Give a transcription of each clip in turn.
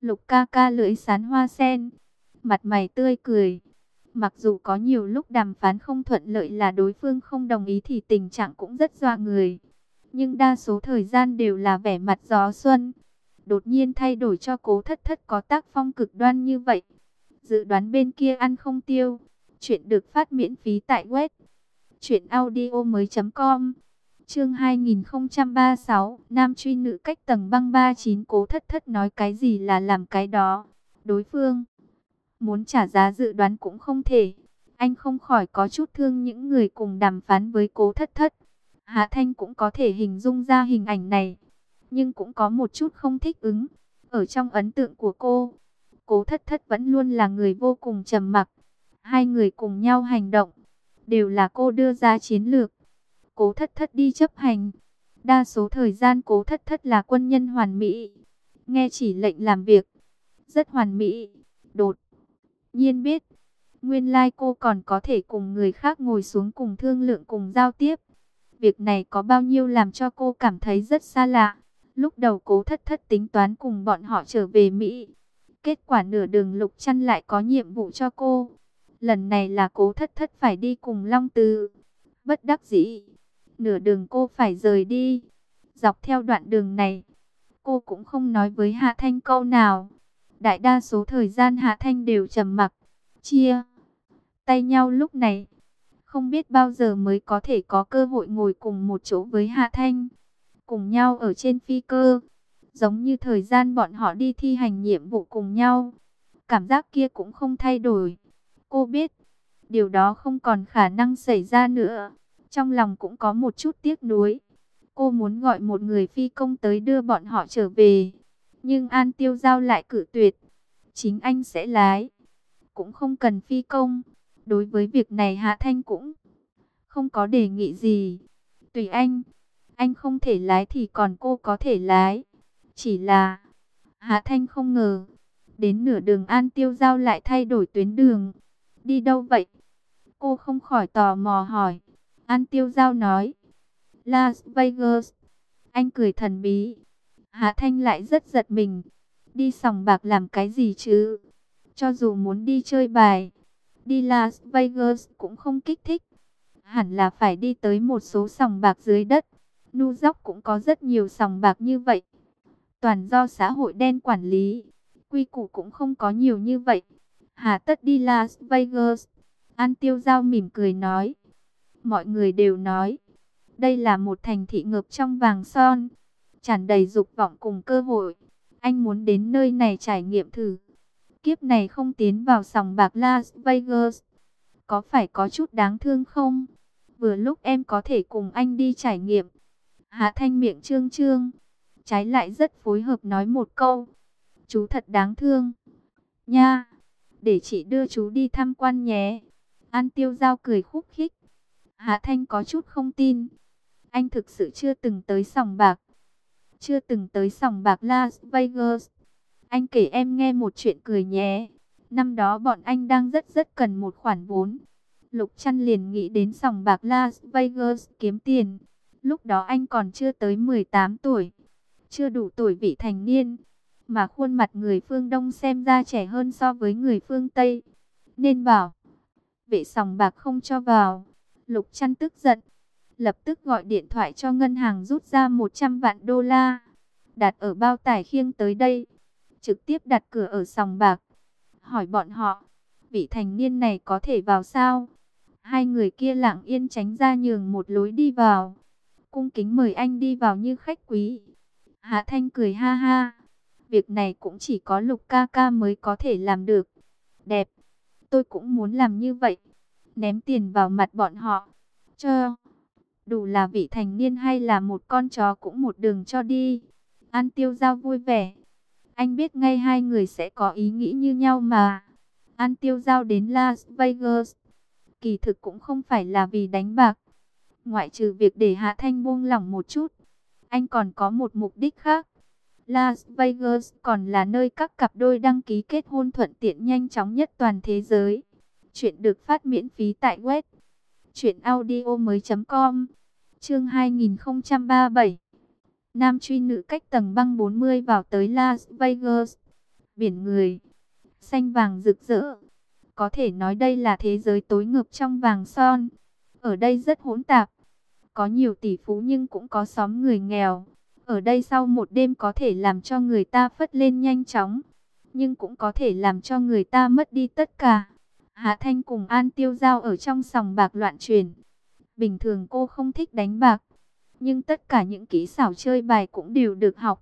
Lục ca ca lưỡi sán hoa sen, mặt mày tươi cười. Mặc dù có nhiều lúc đàm phán không thuận lợi là đối phương không đồng ý thì tình trạng cũng rất dọa người. Nhưng đa số thời gian đều là vẻ mặt gió xuân. Đột nhiên thay đổi cho Cố Thất Thất có tác phong cực đoan như vậy. Dự đoán bên kia ăn không tiêu. Chuyện được phát miễn phí tại web truyệnaudiomoi.com. Chương 2036, nam truy nữ cách tầng băng 39. Cố Thất Thất nói cái gì là làm cái đó. Đối phương muốn trả giá dự đoán cũng không thể. Anh không khỏi có chút thương những người cùng đàm phán với Cố Thất Thất. Hạ Thanh cũng có thể hình dung ra hình ảnh này, nhưng cũng có một chút không thích ứng. Ở trong ấn tượng của cô, Cố Thất Thất vẫn luôn là người vô cùng trầm mặc. Hai người cùng nhau hành động, đều là cô đưa ra chiến lược, Cố Thất Thất đi chấp hành. Đa số thời gian Cố Thất Thất là quân nhân hoàn mỹ, nghe chỉ lệnh làm việc, rất hoàn mỹ. Đột nhiên biết, nguyên lai cô còn có thể cùng người khác ngồi xuống cùng thương lượng cùng giao tiếp. Việc này có bao nhiêu làm cho cô cảm thấy rất xa lạ. Lúc đầu Cố Thất Thất tính toán cùng bọn họ trở về Mỹ. Kết quả nửa đường Lục Trăn lại có nhiệm vụ cho cô. Lần này là Cố Thất Thất phải đi cùng Long Từ. Bất đắc dĩ, nửa đường cô phải rời đi. Dọc theo đoạn đường này, cô cũng không nói với Hạ Thanh câu nào. Đại đa số thời gian Hạ Thanh đều trầm mặc, chia tay nhau lúc này. Không biết bao giờ mới có thể có cơ hội ngồi cùng một chỗ với Hạ Thanh, cùng nhau ở trên phi cơ. Giống như thời gian bọn họ đi thi hành nhiệm vụ cùng nhau, cảm giác kia cũng không thay đổi. Cô biết, điều đó không còn khả năng xảy ra nữa. Trong lòng cũng có một chút tiếc nuối. Cô muốn gọi một người phi công tới đưa bọn họ trở về, nhưng An Tiêu Giao lại cự tuyệt. Chính anh sẽ lái, cũng không cần phi công. Đối với việc này Hạ Thanh cũng không có đề nghị gì. Tùy anh không thể lái thì còn cô có thể lái. Chỉ là Hạ Thanh không ngờ, đến nửa đường An Tiêu Giao lại thay đổi tuyến đường. Đi đâu vậy? Cô không khỏi tò mò hỏi. An Tiêu Giao nói, Las Vegas. Anh cười thần bí. Hạ Thanh lại rất giật mình. Đi sòng bạc làm cái gì chứ? Cho dù muốn đi chơi bài, đi Las Vegas cũng không kích thích. Hẳn là phải đi tới một số sòng bạc dưới đất. New York cũng có rất nhiều sòng bạc như vậy, toàn do xã hội đen quản lý. Quy củ cũng không có nhiều như vậy. Hà tất đi Las Vegas? An Tiêu Giao mỉm cười nói. Mọi người đều nói, đây là một thành thị ngập trong vàng son, tràn đầy dục vọng cùng cơ hội. Anh muốn đến nơi này trải nghiệm thử. Kiếp này không tiến vào sòng bạc Las Vegas, có phải có chút đáng thương không? Vừa lúc em có thể cùng anh đi trải nghiệm. Hạ Thanh miệng trương trương, trái lại rất phối hợp nói một câu. Chú thật đáng thương nha, để chị đưa chú đi tham quan nhé. An Tiêu Giao cười khúc khích. Hạ Thanh có chút không tin. Anh thực sự chưa từng tới sòng bạc, chưa từng tới sòng bạc Las Vegas. Anh kể em nghe một chuyện cười nhé. Năm đó bọn anh đang rất cần một khoản vốn. Lục Trăn liền nghĩ đến sòng bạc Las Vegas kiếm tiền. Lúc đó anh còn chưa tới 18 tuổi, chưa đủ tuổi vị thành niên, mà khuôn mặt người phương Đông xem ra trẻ hơn so với người phương Tây, nên bảo vệ sòng bạc không cho vào. Lục Trăn tức giận, lập tức gọi điện thoại cho ngân hàng rút ra 100 vạn đô la, đặt ở bao tải khiêng tới đây, trực tiếp đặt cửa ở sòng bạc, hỏi bọn họ, vị thành niên này có thể vào sao? Hai người kia lặng yên tránh ra nhường một lối đi vào, cung kính mời anh đi vào như khách quý. Hạ Thanh cười ha ha, việc này cũng chỉ có Lục ca ca mới có thể làm được. Đẹp, tôi cũng muốn làm như vậy, ném tiền vào mặt bọn họ, cho đủ là vị thành niên hay là một con chó cũng một đường cho đi. An Tiêu Giao vui vẻ, anh biết ngay hai người sẽ có ý nghĩ như nhau mà. An Tiêu Giao đến Las Vegas, kỳ thực cũng không phải là vì đánh bạc. Ngoại trừ việc để Hạ Thanh buông lỏng một chút, anh còn có một mục đích khác. Las Vegas còn là nơi các cặp đôi đăng ký kết hôn thuận tiện nhanh chóng nhất toàn thế giới. Chuyện được phát miễn phí tại web truyệnaudiomoi.com. Chương 2037. Nam truy nữ cách tầng băng 40 vào tới Las Vegas. biển người, xanh vàng rực rỡ. Có thể nói đây là thế giới tối ngập trong vàng son. Ở đây rất hỗn tạp, có nhiều tỷ phú nhưng cũng có xóm người nghèo. Ở đây sau một đêm có thể làm cho người ta phất lên nhanh chóng, nhưng cũng có thể làm cho người ta mất đi tất cả. Hạ Thanh cùng An Tiêu Giao ở trong sòng bạc loạn chuyển. Bình thường cô không thích đánh bạc, nhưng tất cả những kỹ xảo chơi bài cũng đều được học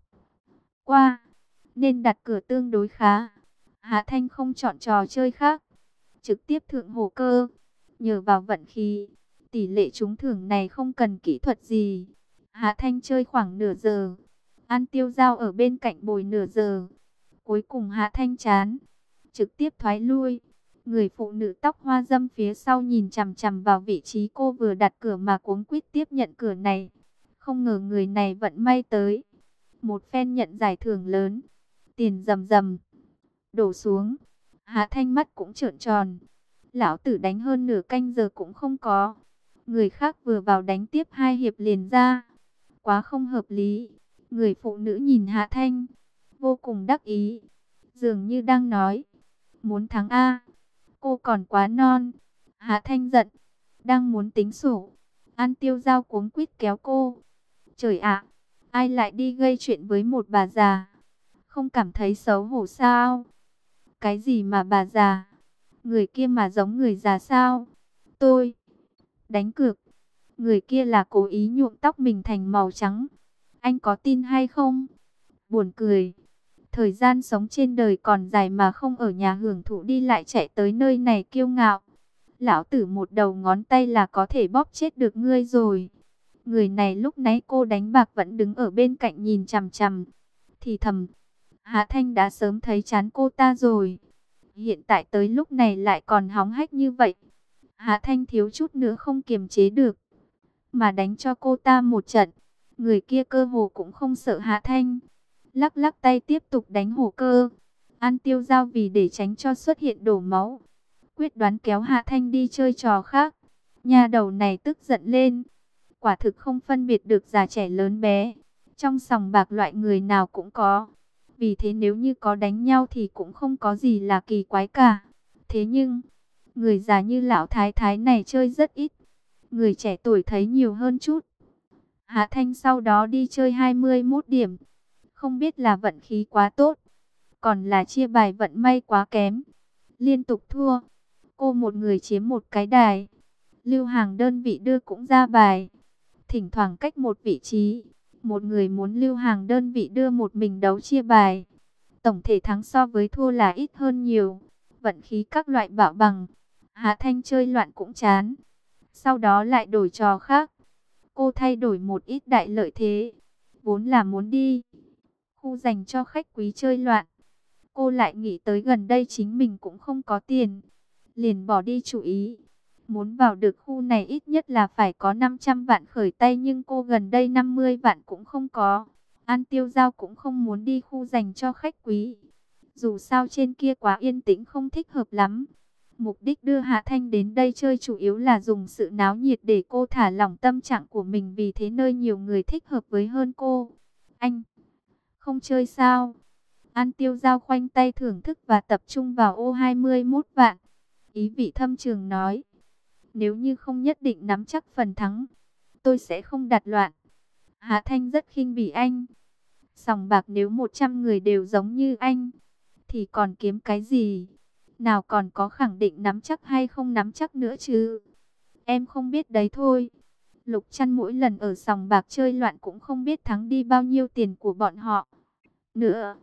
qua, nên đặt cửa tương đối khá. Hạ Thanh không chọn trò chơi khác, trực tiếp thượng hồ cơ. Nhờ vào vận khí, tỷ lệ trúng thưởng này không cần kỹ thuật gì. Hạ Thanh chơi khoảng nửa giờ, An Tiêu Giao ở bên cạnh bồi nửa giờ. Cuối cùng Hạ Thanh chán, trực tiếp thoái lui. Người phụ nữ tóc hoa dâm phía sau nhìn chằm chằm vào vị trí cô vừa đặt cửa mà cuống quýt tiếp nhận cửa này. Không ngờ người này vận may tới. Một phen nhận giải thưởng lớn, tiền rầm rầm đổ xuống. Hạ Thanh mắt cũng trợn tròn. Lão tử đánh hơn nửa canh giờ cũng không có. Người khác vừa vào đánh tiếp 2 hiệp liền ra. Quá không hợp lý. Người phụ nữ nhìn Hạ Thanh, vô cùng đắc ý, dường như đang nói, muốn thắng a, cô còn quá non. Hạ Thanh giận, đang muốn tính sổ, An Tiêu Giao cuống quýt kéo cô. Trời ạ, ai lại đi gây chuyện với một bà già? Không cảm thấy xấu hổ sao? Cái gì mà bà già? Người kia mà giống người già sao? Tôi đánh cược, người kia là cố ý nhuộm tóc mình thành màu trắng. Anh có tin hay không? Buồn cười. Thời gian sống trên đời còn dài mà không ở nhà hưởng thụ đi lại chạy tới nơi này kiêu ngạo. Lão tử một đầu ngón tay là có thể bóp chết được ngươi rồi. Người này lúc nãy cô đánh bạc vẫn đứng ở bên cạnh nhìn chằm chằm. Thì thầm, Hạ Thanh đã sớm thấy chán cô ta rồi. Hiện tại tới lúc này lại còn hóng hách như vậy. Hạ Thanh thiếu chút nữa không kiềm chế được, mà đánh cho cô ta một trận. Người kia cơ hồ cũng không sợ Hạ Thanh, lắc lắc tay tiếp tục đánh hổ cơ. An Tiêu Giao vì để tránh cho xuất hiện đổ máu, quyết đoán kéo Hạ Thanh đi chơi trò khác. Nhà đầu này tức giận lên, quả thực không phân biệt được già trẻ lớn bé. Trong sòng bạc loại người nào cũng có, vì thế nếu như có đánh nhau thì cũng không có gì là kỳ quái cả. Thế nhưng, người già như lão thái thái này chơi rất ít, người trẻ tuổi thấy nhiều hơn chút. Hạ Thanh sau đó đi chơi 21 điểm. Không biết là vận khí quá tốt, còn là chia bài vận may quá kém. Liên tục thua. Cô một người chiếm một cái đài. Lưu hàng đơn vị đưa cũng ra bài. Thỉnh thoảng cách một vị trí, một người muốn lưu hàng đơn vị đưa một mình đấu chia bài. Tổng thể thắng so với thua là ít hơn nhiều. Vận khí các loại bảo bằng. Hạ Thanh chơi loạn cũng chán. Sau đó lại đổi trò khác. Cô thay đổi một ít đại lợi thế, vốn là muốn đi khu dành cho khách quý chơi loạn. Cô lại nghĩ tới gần đây chính mình cũng không có tiền, liền bỏ đi chủ ý. Muốn vào được khu này ít nhất là phải có 500 vạn khởi tay, nhưng cô gần đây 50 vạn cũng không có. An Tiêu Giao cũng không muốn đi khu dành cho khách quý, dù sao trên kia quá yên tĩnh không thích hợp lắm. Mục đích đưa Hạ Thanh đến đây chơi chủ yếu là dùng sự náo nhiệt để cô thả lỏng tâm trạng của mình, vì thế nơi nhiều người thích hợp với hơn cô. Anh không chơi sao? An Tiêu Giao khoanh tay thưởng thức và tập trung vào ô 21 vạn. Ý vị thâm trường nói, nếu như không nhất định nắm chắc phần thắng, tôi sẽ không đặt loạn. Hạ Thanh rất khinh bỉ anh. Sòng bạc nếu 100 người đều giống như anh, thì còn kiếm cái gì? Nào còn có khẳng định nắm chắc hay không nắm chắc nữa chứ. Em không biết đấy thôi. Lục Trăn mỗi lần ở sòng bạc chơi loạn cũng không biết thắng đi bao nhiêu tiền của bọn họ nữa.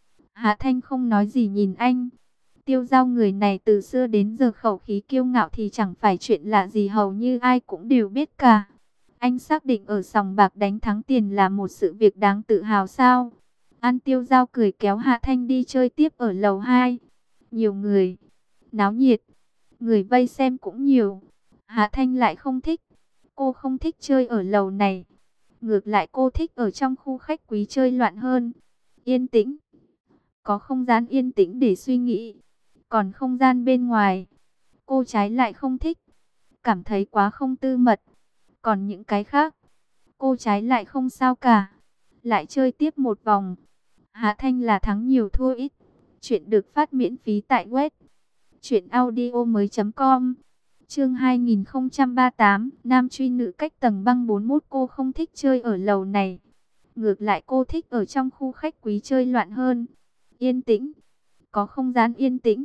Hạ Thanh không nói gì nhìn anh. Tiêu Giao người này từ xưa đến giờ khẩu khí kiêu ngạo thì chẳng phải chuyện lạ gì, hầu như ai cũng đều biết cả. Anh xác định ở sòng bạc đánh thắng tiền là một sự việc đáng tự hào sao? An Tiêu Giao cười kéo Hạ Thanh đi chơi tiếp ở lầu 2. Nhiều người, náo nhiệt, người vây xem cũng nhiều. Hạ Thanh lại không thích. Cô không thích chơi ở lầu này. Ngược lại cô thích ở trong khu khách quý chơi loạn hơn. Yên tĩnh. Có không gian yên tĩnh để suy nghĩ. Còn không gian bên ngoài, cô trái lại không thích. Cảm thấy quá không tư mật. Còn những cái khác, cô trái lại không sao cả. Lại chơi tiếp một vòng. Hạ Thanh là thắng nhiều thua ít. Chuyện được phát miễn phí tại web truyệnaudiomoi.com. Chương 2038, nam truy nữ cách tầng băng 41. Cô không thích chơi ở lầu này. Ngược lại cô thích ở trong khu khách quý chơi loạn hơn. Yên tĩnh, có không gian yên tĩnh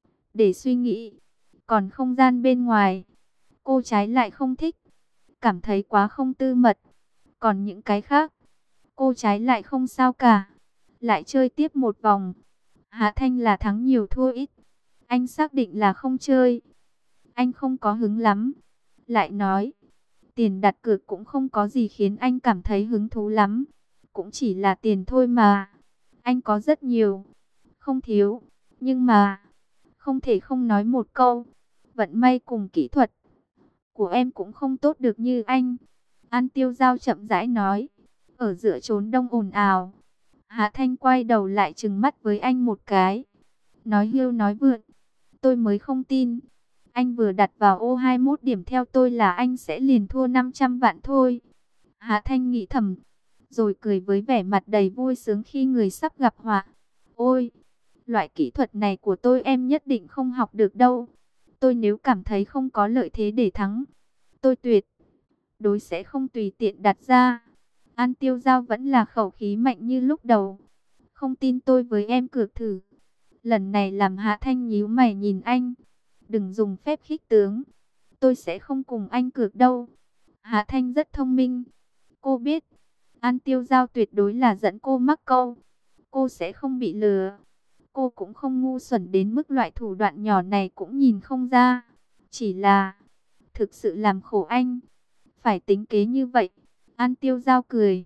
để suy nghĩ. Còn không gian bên ngoài, cô trái lại không thích, cảm thấy quá không tư mật. Còn những cái khác, cô trái lại không sao cả. Lại chơi tiếp một vòng. Hạ Thanh là thắng nhiều thua ít. Anh xác định là không chơi. Anh không có hứng lắm. Lại nói, tiền đặt cược cũng không có gì khiến anh cảm thấy hứng thú lắm. Cũng chỉ là tiền thôi mà. Anh có rất nhiều, không thiếu. Nhưng mà, không thể không nói một câu. Vận may cùng kỹ thuật của em cũng không tốt được như anh. An Tiêu Giao chậm rãi nói. Ở giữa chốn đông ồn ào, Hạ Thanh quay đầu lại trừng mắt với anh một cái. Nói hưu nói vượn. Tôi mới không tin. Anh vừa đặt vào ô 21 điểm theo tôi là anh sẽ liền thua 500 vạn thôi. Hạ Thanh nghĩ thầm, rồi cười với vẻ mặt đầy vui sướng khi người sắp gặp họa. Ôi, loại kỹ thuật này của tôi em nhất định không học được đâu. Tôi nếu cảm thấy không có lợi thế để thắng, tôi tuyệt đối sẽ không tùy tiện đặt ra. An Tiêu Giao vẫn là khẩu khí mạnh như lúc đầu. Không tin tôi với em cược thử. Lần này làm Hạ Thanh nhíu mày nhìn anh. Đừng dùng phép khích tướng. Tôi sẽ không cùng anh cược đâu. Hạ Thanh rất thông minh. Cô biết, An Tiêu Giao tuyệt đối là dẫn cô mắc câu. Cô sẽ không bị lừa. Cô cũng không ngu xuẩn đến mức loại thủ đoạn nhỏ này cũng nhìn không ra. Chỉ là, thực sự làm khổ anh. Phải tính kế như vậy. An Tiêu Giao cười.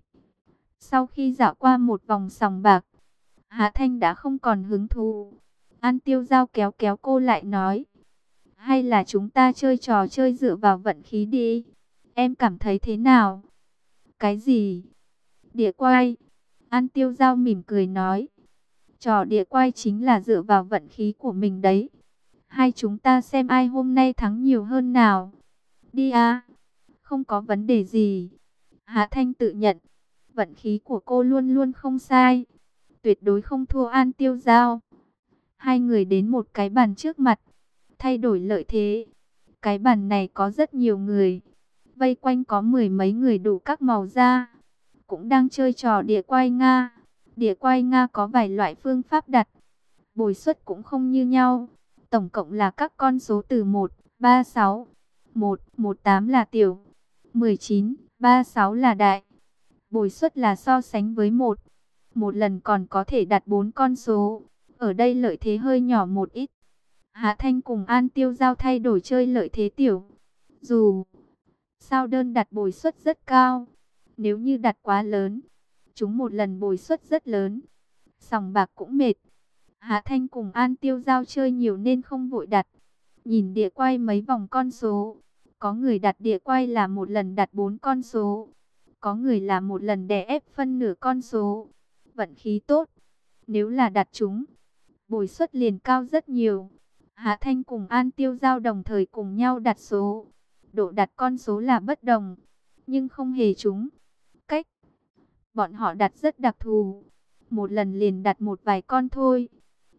Sau khi dạo qua một vòng sòng bạc, Hạ Thanh đã không còn hứng thú. An Tiêu Giao kéo kéo cô lại nói. Hay là chúng ta chơi trò chơi dựa vào vận khí đi. Em cảm thấy thế nào? Cái gì? Đĩa quay. An Tiêu Giao mỉm cười nói. Trò đĩa quay chính là dựa vào vận khí của mình đấy. Hai chúng ta xem ai hôm nay thắng nhiều hơn nào. Đi à? Không có vấn đề gì. Hạ Thanh tự nhận, vận khí của cô luôn luôn không sai. Tuyệt đối không thua An Tiêu Giao. Hai người đến một cái bàn trước mặt, thay đổi lợi thế. Cái bàn này có rất nhiều người. Vây quanh có mười mấy người đủ các màu da. Cũng đang chơi trò đĩa quay Nga. Đĩa quay Nga có vài loại phương pháp đặt. Bồi suất cũng không như nhau. Tổng cộng là các con số từ 1, 3, 6. 1, 1, 8 là tiểu. 19, 36 là đại. Bồi suất là so sánh với 1. Một lần còn có thể đặt 4 con số. Ở đây lợi thế hơi nhỏ một ít. Hạ Thanh cùng An Tiêu Giao thay đổi chơi lợi thế tiểu. Dù sao đơn đặt bồi suất rất cao. Nếu như đặt quá lớn, chúng một lần bồi suất rất lớn. Sòng bạc cũng mệt. Hạ Thanh cùng An Tiêu Giao chơi nhiều nên không vội đặt. Nhìn đĩa quay mấy vòng con số. Có người đặt đĩa quay là một lần đặt 4 con số. Có người là một lần đè ép phân nửa con số. Vận khí tốt. Nếu là đặt chúng, bồi suất liền cao rất nhiều. Hạ Thanh cùng An Tiêu Giao đồng thời cùng nhau đặt số. Độ đặt con số là bất đồng, nhưng không hề trúng. Cách bọn họ đặt rất đặc thù. Một lần liền đặt một vài con thôi.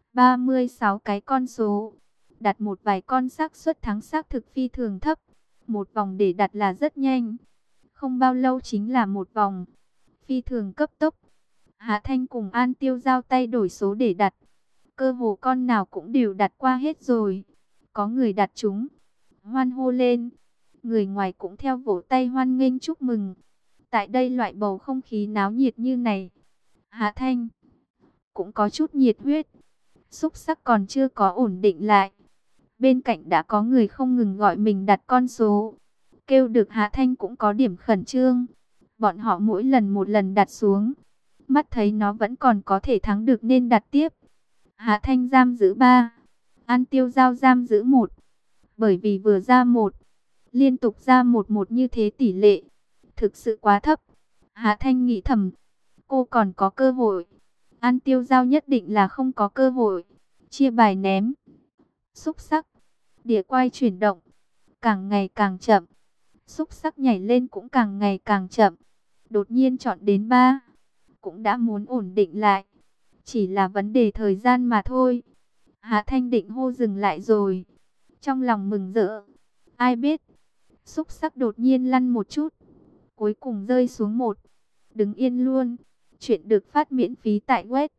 36 cái con số. Đặt một vài con xác suất thắng xác thực phi thường thấp. Một vòng để đặt là rất nhanh. Không bao lâu chính là một vòng. Phi thường cấp tốc. Hạ Thanh cùng An Tiêu Giao tay đổi số để đặt. Cơ hồ con nào cũng đều đặt qua hết rồi. Có người đặt chúng, hoan hô lên. Người ngoài cũng theo vỗ tay hoan nghênh chúc mừng. Tại đây loại bầu không khí náo nhiệt như này, Hạ Thanh cũng có chút nhiệt huyết. Xúc sắc còn chưa có ổn định lại, bên cạnh đã có người không ngừng gọi mình đặt con số. Kêu được Hạ Thanh cũng có điểm khẩn trương. Bọn họ mỗi lần một lần đặt xuống, mắt thấy nó vẫn còn có thể thắng được nên đặt tiếp. Hạ Thanh giam giữ 3, An Tiêu Giao giam giữ 1. Bởi vì vừa ra 1, liên tục ra 1-1 như thế tỷ lệ thực sự quá thấp. Hạ Thanh nghĩ thầm, cô còn có cơ hội. An Tiêu Giao nhất định là không có cơ hội. Chia bài ném. Xúc sắc. Đĩa quay chuyển động. Càng ngày càng chậm. Xúc sắc nhảy lên cũng càng ngày càng chậm. Đột nhiên chọn đến 3. Cũng đã muốn ổn định lại. chỉ là vấn đề thời gian mà thôi. Hạ Thanh định hô dừng lại rồi. Trong lòng mừng rỡ. Ai biết, xúc sắc đột nhiên lăn một chút. Cuối cùng rơi xuống một. Đứng yên luôn. Chuyện được phát miễn phí tại web.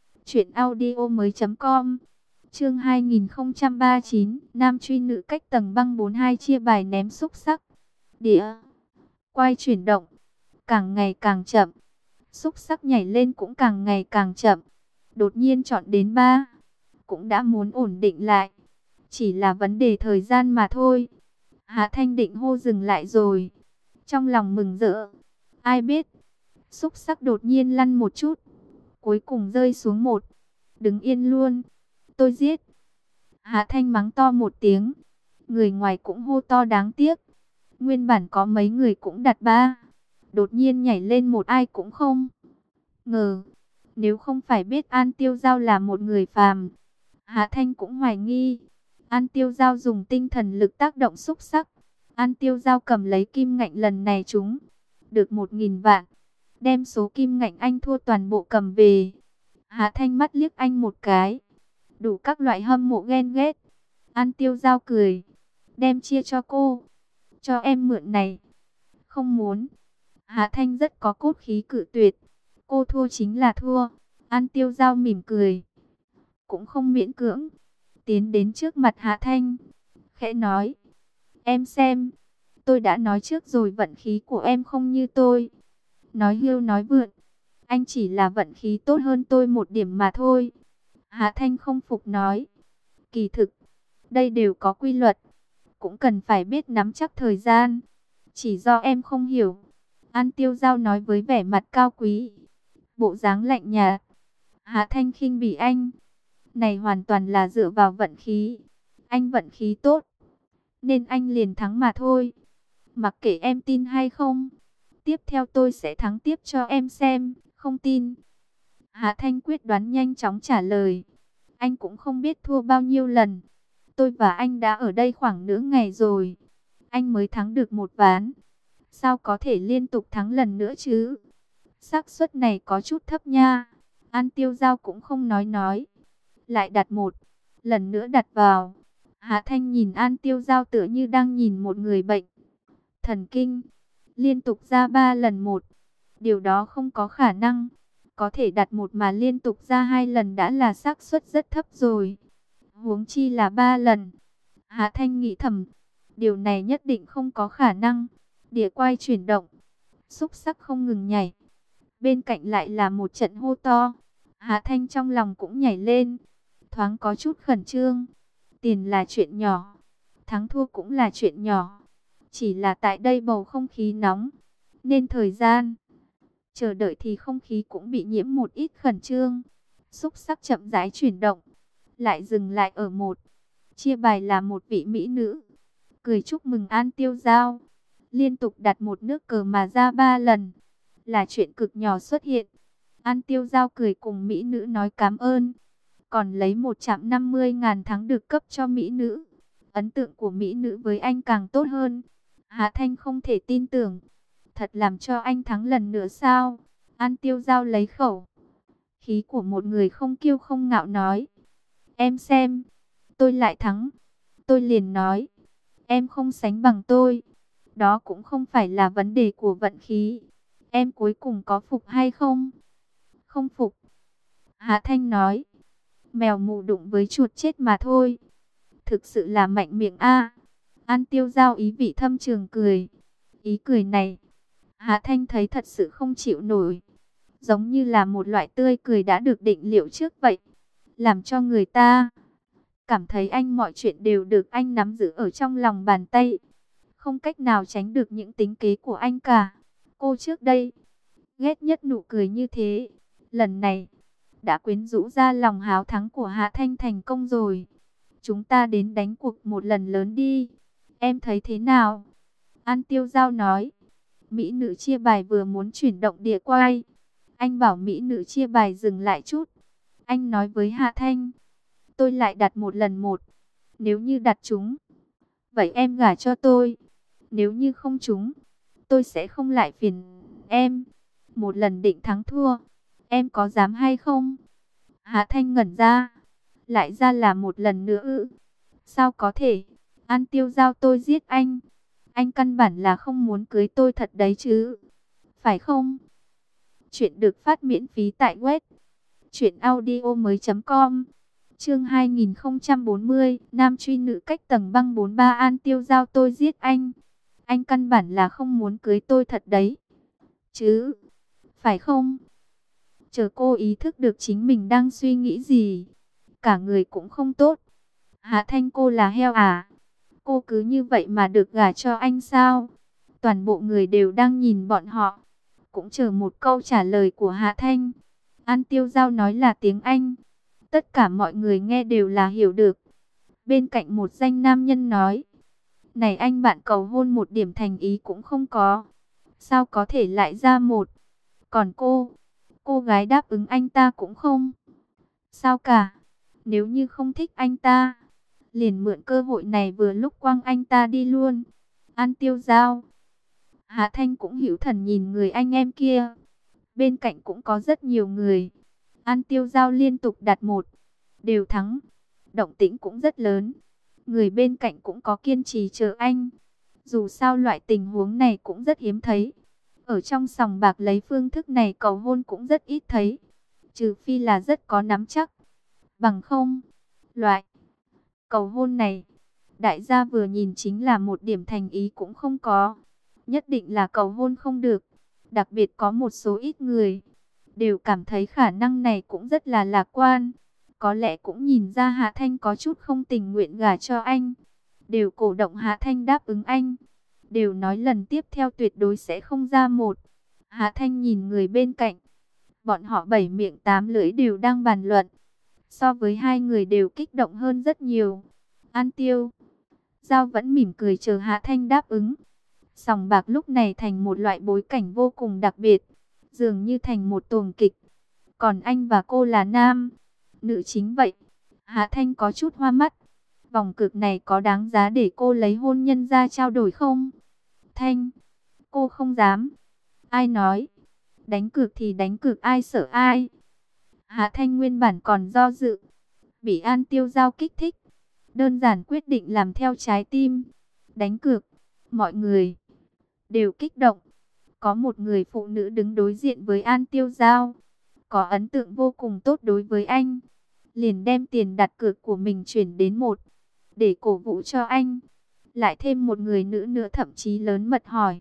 truyệnaudiomoi.com. Chương 2039, nam truy nữ cách tầng băng 42 chia bài ném xúc sắc. Đĩa quay chuyển động càng ngày càng chậm. Xúc sắc nhảy lên cũng càng ngày càng chậm. Đột nhiên chọn đến 3, cũng đã muốn ổn định lại. Chỉ là vấn đề thời gian mà thôi. Hạ Thanh định hô dừng lại rồi. Trong lòng mừng rỡ. Ai biết, xúc sắc đột nhiên lăn một chút. Cuối cùng rơi xuống một. Đứng yên luôn. Tôi giết. Hạ Thanh mắng to một tiếng. Người ngoài cũng hô to đáng tiếc. Nguyên bản có mấy người cũng đặt 3. Đột nhiên nhảy lên một ai cũng không ngờ. Nếu không phải biết An Tiêu Giao là một người phàm, Hạ Thanh cũng hoài nghi. An Tiêu Giao dùng tinh thần lực tác động xúc sắc. An Tiêu Giao cầm lấy kim ngạnh lần này trúng được 1000 vạn. Đem số kim ngạnh anh thua toàn bộ cầm về. Hạ Thanh mắt liếc anh một cái. Đủ các loại hâm mộ ghen ghét. An Tiêu Giao cười. Đem chia cho cô. Cho em mượn này. Không muốn. Hạ Thanh rất có cốt khí cự tuyệt. Cô thua chính là thua. An Tiêu Giao mỉm cười. Cũng không miễn cưỡng. Tiến đến trước mặt Hạ Thanh. Khẽ nói. Em xem. Tôi đã nói trước rồi vận khí của em không như tôi. Nói hưu nói vượn. Anh chỉ là vận khí tốt hơn tôi một điểm mà thôi. Hạ Thanh không phục nói. Kỳ thực, đây đều có quy luật. Cũng cần phải biết nắm chắc thời gian. Chỉ do em không hiểu. An Tiêu Giao nói với vẻ mặt cao quý. Bộ dáng lạnh nhạt. Hạ Thanh khinh bỉ anh. Này hoàn toàn là dựa vào vận khí. Anh vận khí tốt, nên anh liền thắng mà thôi. Mặc kệ em tin hay không, tiếp theo tôi sẽ thắng tiếp cho em xem. Không tin. Hạ Thanh quyết đoán nhanh chóng trả lời. Anh cũng không biết thua bao nhiêu lần. Tôi và anh đã ở đây khoảng nửa ngày rồi. Anh mới thắng được một ván. Sao có thể liên tục thắng lần nữa chứ? Xác suất này có chút thấp nha. An Tiêu Giao cũng không nói. Lại đặt một. Lần nữa đặt vào. Hạ Thanh nhìn An Tiêu Giao tựa như đang nhìn một người bệnh thần kinh. Liên tục ra 3 lần một. Điều đó không có khả năng. Có thể đặt một mà liên tục ra 2 lần đã là xác suất rất thấp rồi. Huống chi là 3 lần. Hạ Thanh nghĩ thầm. Điều này nhất định không có khả năng. Đĩa quay chuyển động. Xúc sắc không ngừng nhảy. Bên cạnh lại là một trận hô to. Hạ Thanh trong lòng cũng nhảy lên. Thoáng có chút khẩn trương. Tiền là chuyện nhỏ. Thắng thua cũng là chuyện nhỏ. Chỉ là tại đây bầu không khí nóng. Nên thời gian chờ đợi thì không khí cũng bị nhiễm một ít khẩn trương. Xúc sắc chậm rãi chuyển động. Lại dừng lại ở một. Chia bài là một vị mỹ nữ. Cười chúc mừng An Tiêu Giao. Liên tục đặt một nước cờ mà ra 3 lần. Là chuyện cực nhỏ xuất hiện. An Tiêu Giao cười cùng mỹ nữ nói cảm ơn. Còn lấy 150.000 thắng được cấp cho mỹ nữ. Ấn tượng của mỹ nữ với anh càng tốt hơn. Hạ Thanh không thể tin tưởng. Thật làm cho anh thắng lần nữa sao? An Tiêu Giao lấy khẩu khí của một người không kiêu không ngạo nói. Em xem, tôi lại thắng. Tôi liền nói, em không sánh bằng tôi. Đó cũng không phải là vấn đề của vận khí. Em cuối cùng có phục hay không? Không phục. Hạ Thanh nói, mèo mù đụng với chuột chết mà thôi. Thực sự là mạnh miệng a. An Tiêu Giao ý vị thâm trường cười. Ý cười này, Hạ Thanh thấy thật sự không chịu nổi. Giống như là một loại tươi cười đã được định liệu trước vậy. Làm cho người ta cảm thấy anh mọi chuyện đều được anh nắm giữ ở trong lòng bàn tay. Không cách nào tránh được những tính kế của anh cả. Cô trước đây ghét nhất nụ cười như thế. Lần này đã quyến rũ ra lòng háo thắng của Hạ Thanh thành công rồi. Chúng ta đến đánh cuộc một lần lớn đi. Em thấy thế nào? An Tiêu Giao nói. Mỹ nữ chia bài vừa muốn chuyển động đĩa quay. Anh bảo mỹ nữ chia bài dừng lại chút. Anh nói với Hạ Thanh. Tôi lại đặt một lần một. Nếu như đặt trúng, vậy em gả cho tôi. Nếu như không trúng, tôi sẽ không lại phiền em. Một lần định thắng thua. Em có dám hay không? Hạ Thanh ngẩn ra. Lại ra là một lần nữa ư? Sao có thể? An Tiêu Giao tôi giết anh. Anh căn bản là không muốn cưới tôi thật đấy chứ. Phải không? Chuyện được phát miễn phí tại web truyệnaudiomoi.com. Chương 2040, nam truy nữ cách tầng băng 43. An Tiêu Giao tôi giết anh. Anh căn bản là không muốn cưới tôi thật đấy chứ. Phải không? Chờ cô ý thức được chính mình đang suy nghĩ gì, cả người cũng không tốt. Hạ Thanh, cô là heo à? Cô cứ như vậy mà được gả cho anh sao? Toàn bộ người đều đang nhìn bọn họ, cũng chờ một câu trả lời của Hạ Thanh. An Tiêu Giao nói là tiếng Anh, tất cả mọi người nghe đều là hiểu được. Bên cạnh một danh nam nhân nói, này anh bạn cầu hôn một điểm thành ý cũng không có, sao có thể lại ra một. Còn cô gái đáp ứng anh ta cũng không sao cả. Nếu như không thích anh ta, liền mượn cơ hội này vừa lúc quăng anh ta đi luôn. An Tiêu Giao. Hạ Thanh cũng hữu thần nhìn người anh em kia. Bên cạnh cũng có rất nhiều người. An Tiêu Giao liên tục đặt một, đều thắng. Động tĩnh cũng rất lớn. Người bên cạnh cũng có kiên trì chờ anh. Dù sao loại tình huống này cũng rất hiếm thấy. Ở trong sòng bạc lấy phương thức này cầu hôn cũng rất ít thấy. Trừ phi là rất có nắm chắc. Bằng không, loại cầu hôn này, đại gia vừa nhìn chính là một điểm thành ý cũng không có. Nhất định là cầu hôn không được. Đặc biệt có một số ít người đều cảm thấy khả năng này cũng rất là lạc quan. Có lẽ cũng nhìn ra Hạ Thanh có chút không tình nguyện gả cho anh. Đều cổ động Hạ Thanh đáp ứng anh. Đều nói lần tiếp theo tuyệt đối sẽ không ra một. Hạ Thanh nhìn người bên cạnh. Bọn họ bảy miệng tám lưỡi đều đang bàn luận. So với hai người đều kích động hơn rất nhiều. An Tiêu Giao vẫn mỉm cười chờ Hạ Thanh đáp ứng. Sòng bạc lúc này thành một loại bối cảnh vô cùng đặc biệt, dường như thành một tuồng kịch. Còn anh và cô là nam, nữ chính vậy. Hạ Thanh có chút hoa mắt. Vòng cực này có đáng giá để cô lấy hôn nhân ra trao đổi không? Thanh, cô không dám. Ai nói? Đánh cược thì đánh cược, ai sợ ai? Hạ Thanh nguyên bản còn do dự, bị An Tiêu Giao kích thích, đơn giản quyết định làm theo trái tim. Đánh cược, mọi người đều kích động. Có một người phụ nữ đứng đối diện với An Tiêu Giao, có ấn tượng vô cùng tốt đối với anh, liền đem tiền đặt cược của mình chuyển đến một, để cổ vũ cho anh. Lại thêm một người nữ nữa thậm chí lớn mật hỏi,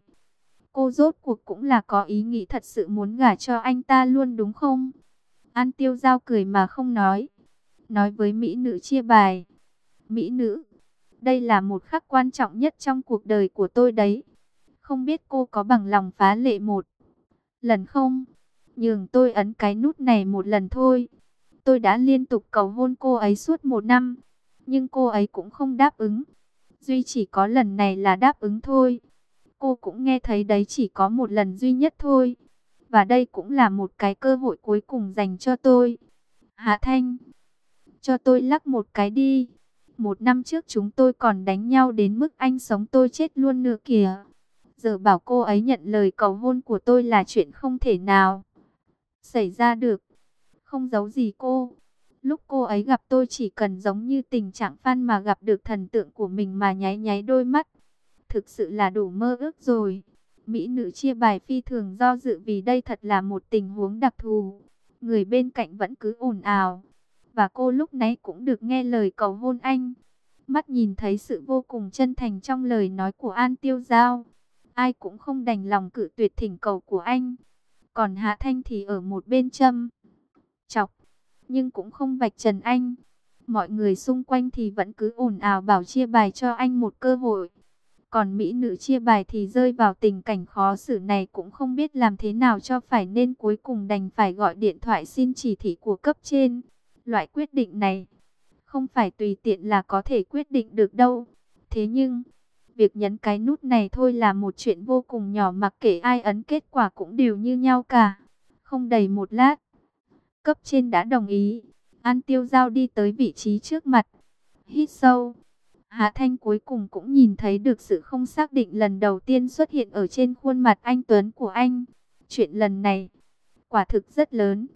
cô rốt cuộc cũng là có ý nghĩ thật sự muốn gả cho anh ta luôn đúng không? An Tiêu Giao cười mà không nói, nói với mỹ nữ chia bài, mỹ nữ, đây là một khắc quan trọng nhất trong cuộc đời của tôi đấy. Không biết cô có bằng lòng phá lệ một lần không? Nhường tôi ấn cái nút này một lần thôi. Tôi đã liên tục cầu hôn cô ấy suốt một năm, nhưng cô ấy cũng không đáp ứng. Duy chỉ có lần này là đáp ứng thôi. Cô cũng nghe thấy đấy, chỉ có một lần duy nhất thôi. Và đây cũng là một cái cơ hội cuối cùng dành cho tôi. Hạ Thanh, cho tôi lắc một cái đi. Một năm trước chúng tôi còn đánh nhau đến mức anh sống tôi chết luôn nữa kìa. Giờ bảo cô ấy nhận lời cầu hôn của tôi là chuyện không thể nào xảy ra được. Không giấu gì cô, lúc cô ấy gặp tôi chỉ cần giống như tình trạng fan mà gặp được thần tượng của mình mà nháy nháy đôi mắt. Thực sự là đủ mơ ước rồi. Mỹ nữ chia bài phi thường do dự vì đây thật là một tình huống đặc thù. Người bên cạnh vẫn cứ ồn ào. Và cô lúc nãy cũng được nghe lời cầu hôn anh. Mắt nhìn thấy sự vô cùng chân thành trong lời nói của An Tiêu Giao. Ai cũng không đành lòng cự tuyệt thỉnh cầu của anh. Còn Hạ Thanh thì ở một bên châm chọc, nhưng cũng không vạch trần anh. Mọi người xung quanh thì vẫn cứ ồn ào bảo chia bài cho anh một cơ hội. Còn mỹ nữ chia bài thì rơi vào tình cảnh khó xử này, cũng không biết làm thế nào cho phải, nên cuối cùng đành phải gọi điện thoại xin chỉ thị của cấp trên. Loại quyết định này không phải tùy tiện là có thể quyết định được đâu. Thế nhưng việc nhấn cái nút này thôi là một chuyện vô cùng nhỏ, mặc kệ ai ấn kết quả cũng đều như nhau cả. Không đầy một lát, cấp trên đã đồng ý. An Tiêu Giao đi tới vị trí trước mặt, hít sâu. Hạ Thanh cuối cùng cũng nhìn thấy được sự không xác định lần đầu tiên xuất hiện ở trên khuôn mặt anh tuấn của anh. Chuyện lần này quả thực rất lớn.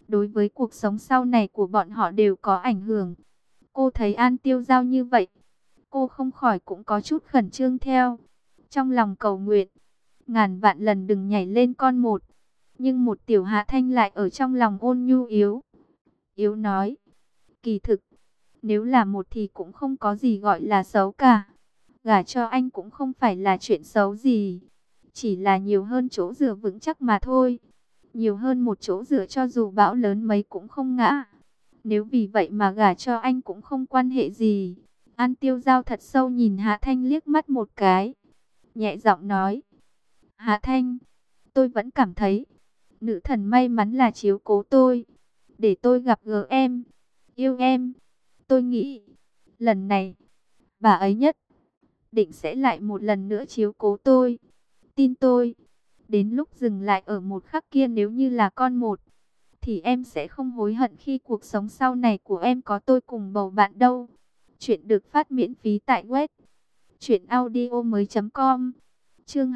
đối với cuộc sống sau này của bọn họ đều có ảnh hưởng. Cô thấy An Tiêu Giao như vậy, cô không khỏi cũng có chút khẩn trương theo. Trong lòng cầu nguyện, ngàn vạn lần đừng nhảy lên con một. Nhưng một Tiểu Hạ Thanh lại ở trong lòng ôn nhu yếu nói, kỳ thực, nếu là một thì cũng không có gì gọi là xấu cả. Gả cho anh cũng không phải là chuyện xấu gì, chỉ là nhiều hơn chỗ dựa vững chắc mà thôi. Nhiều hơn một chỗ dựa cho dù bão lớn mấy cũng không ngã. Nếu vì vậy mà gả cho anh cũng không quan hệ gì. An Tiêu Giao thật sâu nhìn Hạ Thanh liếc mắt một cái, nhẹ giọng nói, Hạ Thanh, tôi vẫn cảm thấy nữ thần may mắn là chiếu cố tôi, để tôi gặp gỡ em, yêu em. Tôi nghĩ lần này bà ấy nhất định sẽ lại một lần nữa chiếu cố tôi. Tin tôi, đến lúc dừng lại ở một khắc kia, nếu như là con một, thì em sẽ không hối hận khi cuộc sống sau này của em có tôi cùng bầu bạn đâu. Chuyện được phát miễn phí tại web truyệnaudiomoi.com. Chương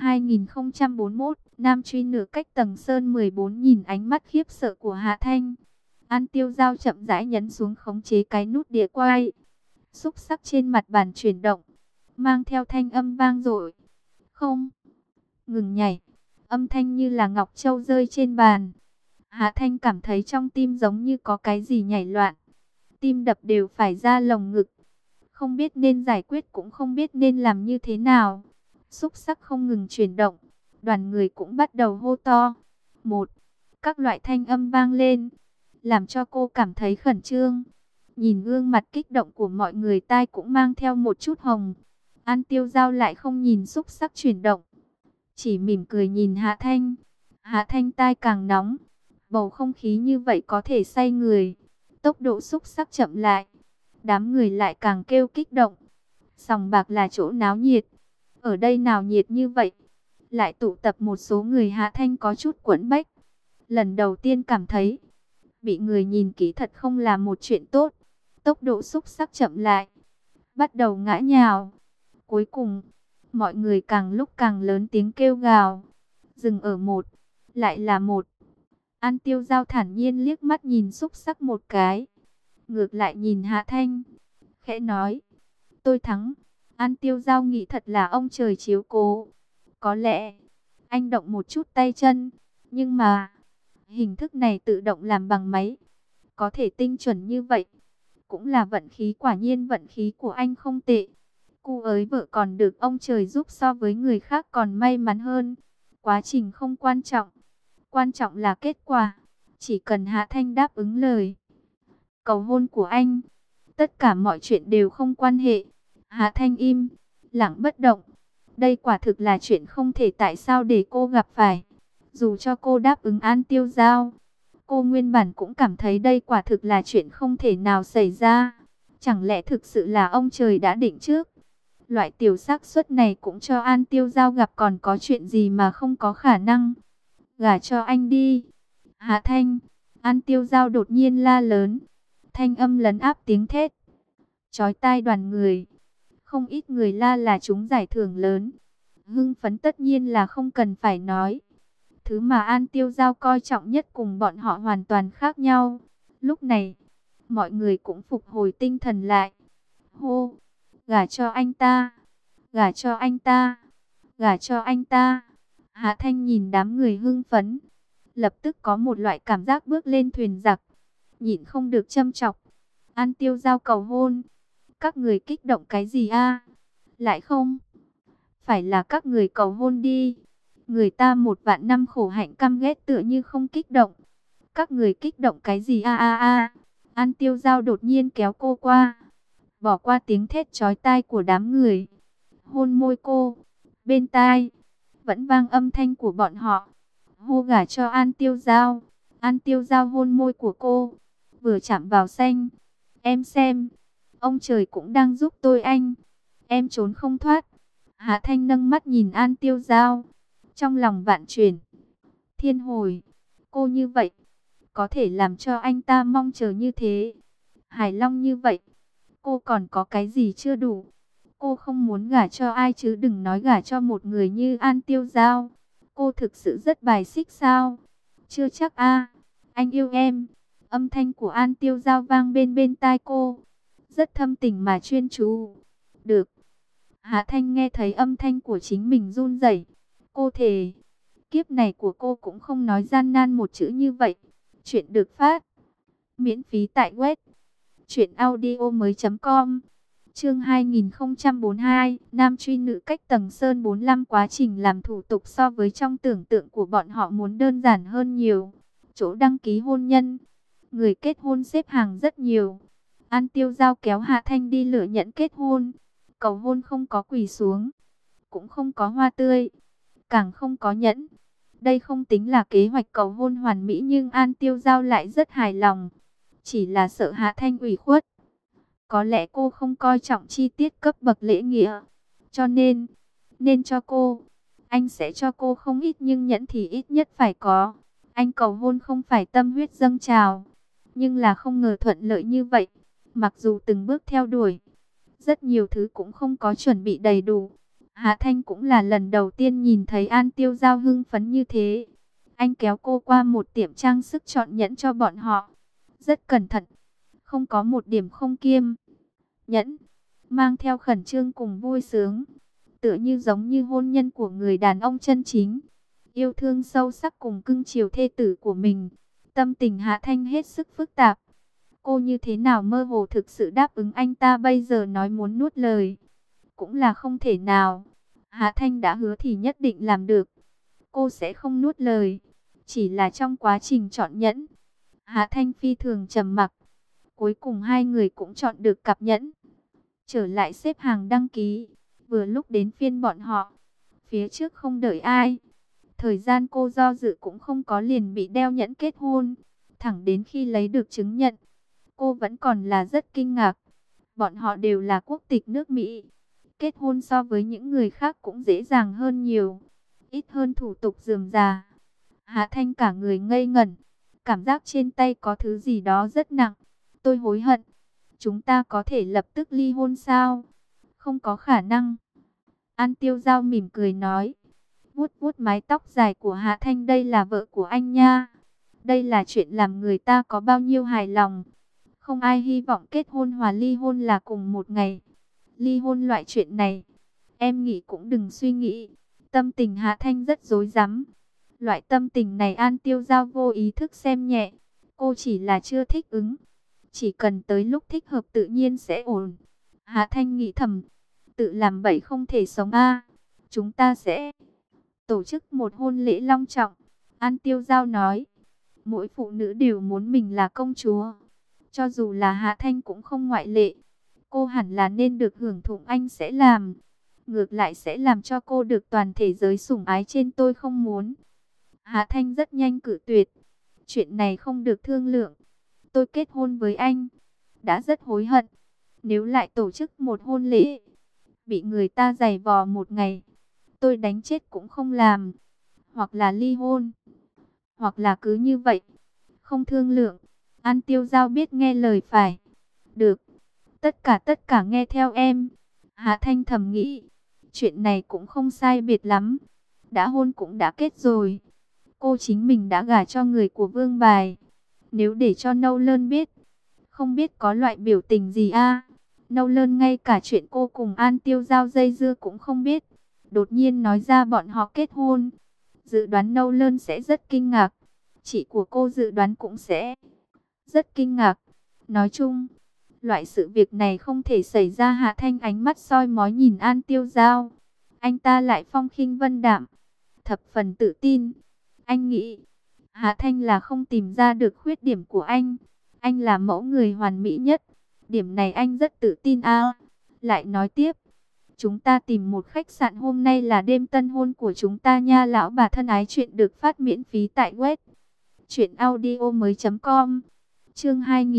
2041, Nam truy nữ cách tầng sơn 14. Nhìn ánh mắt khiếp sợ của Hạ Thanh, An Tiêu Giao chậm rãi nhấn xuống khống chế cái nút đĩa quay. Xúc sắc trên mặt bàn chuyển động, mang theo thanh âm vang dội, không ngừng nhảy, âm thanh như là ngọc châu rơi trên bàn. Hạ Thanh cảm thấy trong tim giống như có cái gì nhảy loạn, tim đập đều phải ra lồng ngực, không biết nên giải quyết cũng không biết nên làm như thế nào. Xúc sắc không ngừng chuyển động, đoàn người cũng bắt đầu hô to. Một, các loại thanh âm vang lên, làm cho cô cảm thấy khẩn trương. Nhìn gương mặt kích động của mọi người, tai cũng mang theo một chút hồng. An Tiêu Giao lại không nhìn xúc sắc chuyển động, chỉ mỉm cười nhìn Hạ Thanh. Hạ Thanh tai càng nóng, bầu không khí như vậy có thể say người. Tốc độ xúc sắc chậm lại, đám người lại càng kêu kích động. Sòng bạc là chỗ náo nhiệt, ở đây nào nhiệt như vậy, lại tụ tập một số người. Hạ Thanh có chút quẫn bách, lần đầu tiên cảm thấy bị người nhìn kỹ thật không là một chuyện tốt. Tốc độ xúc sắc chậm lại, bắt đầu ngã nhào. Cuối cùng, mọi người càng lúc càng lớn tiếng kêu gào. Dừng ở một, lại là một. An Tiêu Giao thản nhiên liếc mắt nhìn xúc sắc một cái, ngược lại nhìn Hạ Thanh, khẽ nói, tôi thắng. An Tiêu Giao nghĩ thật là ông trời chiếu cố. Có lẽ anh động một chút tay chân, nhưng mà hình thức này tự động làm bằng máy, có thể tinh chuẩn như vậy, cũng là vận khí. Quả nhiên vận khí của anh không tệ. Cô ới vợ còn được ông trời giúp, so với người khác còn may mắn hơn. Quá trình không quan trọng, quan trọng là kết quả. Chỉ cần Hạ Thanh đáp ứng lời cầu hôn của anh, tất cả mọi chuyện đều không quan hệ. Hạ Thanh im lặng bất động. Đây quả thực là chuyện không thể tại sao để cô gặp phải. Dù cho cô đáp ứng An Tiêu Giao, cô nguyên bản cũng cảm thấy đây quả thực là chuyện không thể nào xảy ra. Chẳng lẽ thực sự là ông trời đã định trước? Loại tiểu xác suất này cũng cho An Tiêu Giao gặp, còn có chuyện gì mà không có khả năng. Gả cho anh đi, Hạ Thanh. An Tiêu Giao đột nhiên la lớn, thanh âm lấn áp tiếng thét chói tai đoàn người. Không ít người la là trúng giải thưởng lớn, hưng phấn tất nhiên là không cần phải nói. Thứ mà An Tiêu Giao coi trọng nhất cùng bọn họ hoàn toàn khác nhau. Lúc này, mọi người cũng phục hồi tinh thần lại. Hô, gả cho anh ta, gả cho anh ta, gả cho anh ta. Hạ Thanh nhìn đám người hưng phấn, lập tức có một loại cảm giác bước lên thuyền giặc, nhịn không được châm chọc. An Tiêu Giao cầu hôn, các người kích động cái gì a? Lại không phải là các người cầu hôn đi. Người ta một vạn năm khổ hạnh căm ghét tựa như không kích động. Các người kích động cái gì a a a? An Tiêu Giao đột nhiên kéo cô qua, bỏ qua tiếng thét chói tai của đám người, hôn môi cô. Bên tai vẫn vang âm thanh của bọn họ. Hô, gả cho An Tiêu Giao. An Tiêu Giao hôn môi của cô, vừa chạm vào xanh. Em xem, ông trời cũng đang giúp tôi anh. Em trốn không thoát. Hạ Thanh nâng mắt nhìn An Tiêu Giao, trong lòng vạn chuyển thiên hồi. Cô như vậy, có thể làm cho anh ta mong chờ như thế, hài lòng như vậy. Cô còn có cái gì chưa đủ? Cô không muốn gả cho ai chứ đừng nói gả cho một người như An Tiêu Giao. Cô thực sự rất bài xích sao? Chưa chắc a. Anh yêu em, Âm thanh của An Tiêu Giao vang bên bên tai cô, rất thâm tình mà chuyên chú. Được. Hạ Thanh nghe thấy âm thanh của chính mình run rẩy. Cô thề, kiếp này của cô cũng không nói gian nan một chữ như vậy. Chuyện được phát miễn phí tại web truyệnaudiomoi.com. Chương 2042, nam truy nữ cách tầng sơn 45. Quá trình làm thủ tục so với trong tưởng tượng của bọn họ muốn đơn giản hơn nhiều. Chỗ đăng ký hôn nhân, người kết hôn xếp hàng rất nhiều. An Tiêu Giao kéo Hạ Thanh đi lựa nhẫn kết hôn. Cầu hôn không có quỳ xuống, cũng không có hoa tươi, càng không có nhẫn. Đây không tính là kế hoạch cầu hôn hoàn mỹ, nhưng An Tiêu Giao lại rất hài lòng. Chỉ là sợ Hạ Thanh ủy khuất. Có lẽ cô không coi trọng chi tiết cấp bậc lễ nghĩa, cho nên cho cô. Anh sẽ cho cô không ít, nhưng nhẫn thì ít nhất phải có. Anh cầu hôn không phải tâm huyết dâng trào, nhưng là không ngờ thuận lợi như vậy. Mặc dù từng bước theo đuổi, rất nhiều thứ cũng không có chuẩn bị đầy đủ. Hạ Thanh cũng là lần đầu tiên nhìn thấy An Tiêu Giao hưng phấn như thế. Anh kéo cô qua một tiệm trang sức chọn nhẫn cho bọn họ. Rất cẩn thận, không có một điểm không kiêng. Nhẫn mang theo khẩn trương cùng vui sướng, tựa như giống như hôn nhân của người đàn ông chân chính, yêu thương sâu sắc cùng cưng chiều thê tử của mình. Tâm tình Hạ Thanh hết sức phức tạp. Cô như thế nào mơ hồ thực sự đáp ứng anh ta, bây giờ nói muốn nuốt lời cũng là không thể nào. Hạ Thanh đã hứa thì nhất định làm được. Cô sẽ không nuốt lời. Chỉ là trong quá trình chọn nhẫn, Hạ Thanh phi thường trầm mặc. Cuối cùng hai người cũng chọn được cặp nhẫn. Trở lại xếp hàng đăng ký, vừa lúc đến phiên bọn họ. Phía trước không đợi ai. Thời gian cô do dự cũng không có, liền bị đeo nhẫn kết hôn. Thẳng đến khi lấy được chứng nhận, cô vẫn còn là rất kinh ngạc. Bọn họ đều là quốc tịch nước Mỹ. Kết hôn so với những người khác cũng dễ dàng hơn nhiều, ít hơn thủ tục rườm rà. Hạ Thanh cả người ngây ngẩn, cảm giác trên tay có thứ gì đó rất nặng. Tôi hối hận. Chúng ta có thể lập tức ly hôn sao? Không có khả năng. An Tiêu Giao mỉm cười nói, vuốt vuốt mái tóc dài của Hạ Thanh. Đây là vợ của anh nha. Đây là chuyện làm người ta có bao nhiêu hài lòng. Không ai hy vọng kết hôn hòa ly hôn là cùng một ngày. Ly hôn loại chuyện này, em nghĩ cũng đừng suy nghĩ. Tâm tình Hạ Thanh rất rối rắm. Loại tâm tình này An Tiêu Giao vô ý thức xem nhẹ. Cô chỉ là chưa thích ứng. Chỉ cần tới lúc thích hợp tự nhiên sẽ ổn. Hạ Thanh nghĩ thầm, tự làm bậy không thể sống a. Chúng ta sẽ tổ chức một hôn lễ long trọng. An Tiêu Giao nói, mỗi phụ nữ đều muốn mình là công chúa. Cho dù là Hạ Thanh cũng không ngoại lệ. Cô hẳn là nên được hưởng thụ, anh sẽ làm. Ngược lại sẽ làm cho cô được toàn thể giới sủng ái trên, tôi không muốn. Hạ Thanh rất nhanh cự tuyệt. Chuyện này không được thương lượng. Tôi kết hôn với anh, đã rất hối hận. Nếu lại tổ chức một hôn lễ, bị người ta giày vò một ngày, tôi đánh chết cũng không làm. Hoặc là ly hôn, hoặc là cứ như vậy, không thương lượng. An Tiêu Giao biết nghe lời phải. Được, tất cả nghe theo em. Hạ Thanh thầm nghĩ, chuyện này cũng không sai biệt lắm. Đã hôn cũng đã kết rồi. Cô chính mình đã gả cho người của Vương Bài. Nếu để cho Nolan biết, không biết có loại biểu tình gì a. Nolan ngay cả chuyện cô cùng An Tiêu Giao dây dưa cũng không biết, đột nhiên nói ra bọn họ kết hôn. Dự đoán Nolan sẽ rất kinh ngạc. Chị của cô dự đoán cũng sẽ rất kinh ngạc. Nói chung, loại sự việc này không thể xảy ra. Hạ Thanh ánh mắt soi mói nhìn An Tiêu Giao. Anh ta lại phong khinh vân đạm, thập phần tự tin. Anh nghĩ, Hạ Thanh là không tìm ra được khuyết điểm của anh. Anh là mẫu người hoàn mỹ nhất. Điểm này anh rất tự tin a. Lại nói tiếp, chúng ta tìm một khách sạn, hôm nay là đêm tân hôn của chúng ta nha lão bà thân ái. Chuyện được phát miễn phí tại web truyệnaudiomoi.com. Chương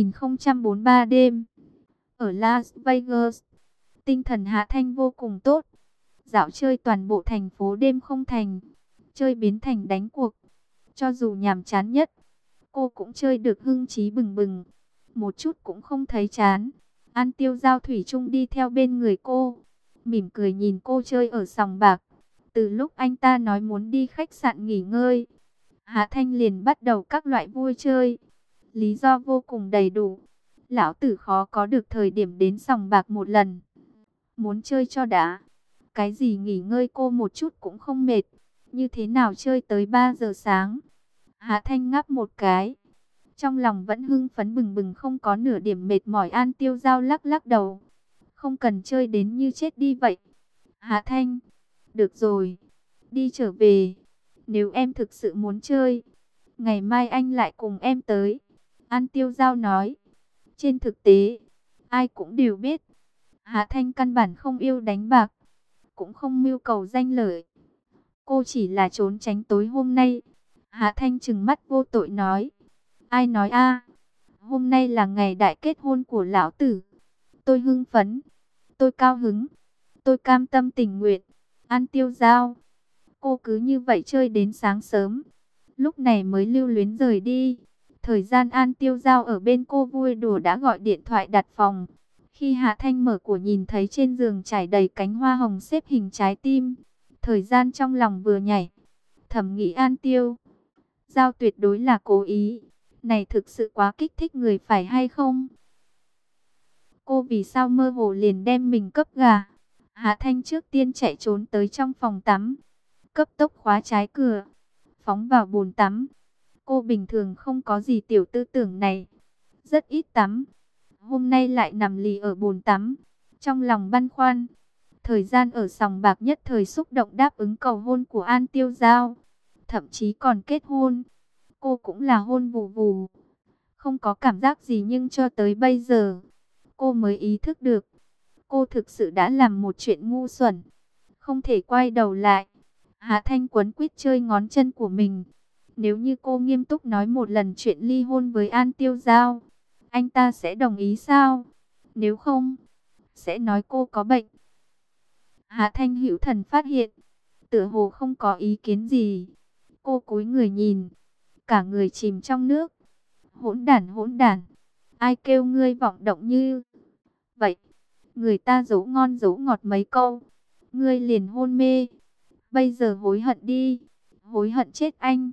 2043 đêm ở Las Vegas. Tinh thần Hạ Thanh vô cùng tốt. Dạo chơi toàn bộ thành phố đêm không thành, chơi biến thành đánh cuộc. Cho dù nhàm chán nhất, cô cũng chơi được hưng trí bừng bừng, một chút cũng không thấy chán. An Tiêu Giao thủy chung đi theo bên người cô, mỉm cười nhìn cô chơi ở sòng bạc. Từ lúc anh ta nói muốn đi khách sạn nghỉ ngơi, Hạ Thanh liền bắt đầu các loại vui chơi. Lý do vô cùng đầy đủ. Lão tử khó có được thời điểm đến sòng bạc một lần. Muốn chơi cho đã. Cái gì nghỉ ngơi cô một chút cũng không mệt. Như thế nào chơi tới 3 giờ sáng. Hạ Thanh ngáp một cái. Trong lòng vẫn hưng phấn bừng bừng, không có nửa điểm mệt mỏi. An Tiêu Giao lắc lắc đầu. Không cần chơi đến như chết đi vậy. Hạ Thanh, được rồi, đi trở về. Nếu em thực sự muốn chơi, ngày mai anh lại cùng em tới. An Tiêu Giao nói. Trên thực tế, ai cũng đều biết, Hạ Thanh căn bản không yêu đánh bạc, cũng không mưu cầu danh lợi. Cô chỉ là trốn tránh tối hôm nay. Hạ Thanh trừng mắt vô tội nói. Ai nói a? Hôm nay là ngày đại kết hôn của lão tử. Tôi hưng phấn, tôi cao hứng, tôi cam tâm tình nguyện. An Tiêu Giao, cô cứ như vậy chơi đến sáng sớm, lúc này mới lưu luyến rời đi. Thời gian An Tiêu Giao ở bên cô vui đùa đã gọi điện thoại đặt phòng. Khi Hạ Thanh mở của nhìn thấy trên giường trải đầy cánh hoa hồng xếp hình trái tim, thời gian trong lòng vừa nhảy, thầm nghĩ An Tiêu Giao tuyệt đối là cố ý. Này thực sự quá kích thích người phải hay không? Cô vì sao mơ hồ liền đem mình cấp gà? Hạ Thanh trước tiên chạy trốn tới trong phòng tắm, cấp tốc khóa trái cửa, phóng vào bồn tắm. Cô bình thường không có gì tiểu tư tưởng này, rất ít tắm. Hôm nay lại nằm lì ở bồn tắm, trong lòng băn khoăn. Thời gian ở sòng bạc nhất thời xúc động đáp ứng cầu hôn của An Tiêu Giao, thậm chí còn kết hôn. Cô cũng là hôn vù vù, không có cảm giác gì, nhưng cho tới bây giờ, cô mới ý thức được, cô thực sự đã làm một chuyện ngu xuẩn, không thể quay đầu lại. Hạ Thanh quấn quýt chơi ngón chân của mình. Nếu như cô nghiêm túc nói một lần chuyện ly hôn với An Tiêu Giao, anh ta sẽ đồng ý sao? Nếu không, sẽ nói cô có bệnh. Hạ Thanh hữu thần phát hiện, tựa hồ không có ý kiến gì. Cô cúi người nhìn, cả người chìm trong nước. Hỗn đản hỗn đản, ai kêu ngươi vọng động như vậy? Người ta dỗ ngon dỗ ngọt mấy câu, ngươi liền hôn mê. Bây giờ hối hận đi, hối hận chết anh.